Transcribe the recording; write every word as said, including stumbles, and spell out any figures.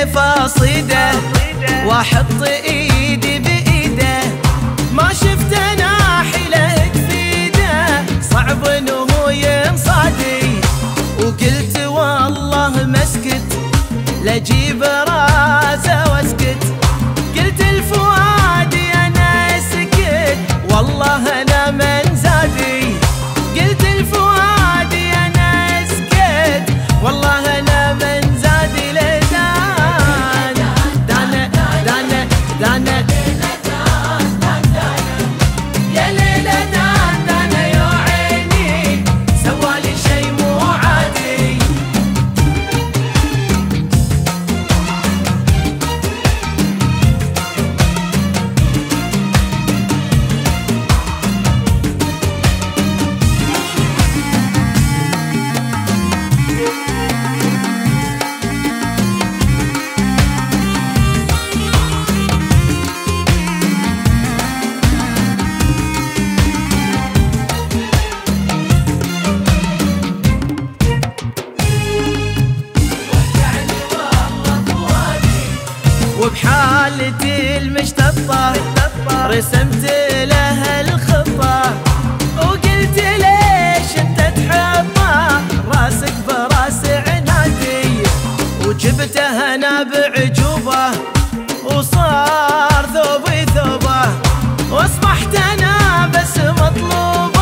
بالسيف اصيده واحط ايدي بايده، ما شفت انا حيله تفيده، صعب انه ينصادي. وقلت والله ما اسكت لاجيب راسه واسكت، قلت الفؤادي انا سكت والله انا من زادي، قلت الفؤادي انا سكت والله انا من زادي. لدان دانا دانا دانا يا ليلى دان دانا يا عيني سوالي شي مو عادي. وبحالتي المشتطة رسمت لها الخطة، وقلت ليش انت تحبه راسك براس عنادي، وجبته انا بعجوبة وصار ثوبي ثوبه، واصبحت انا بس مطلوب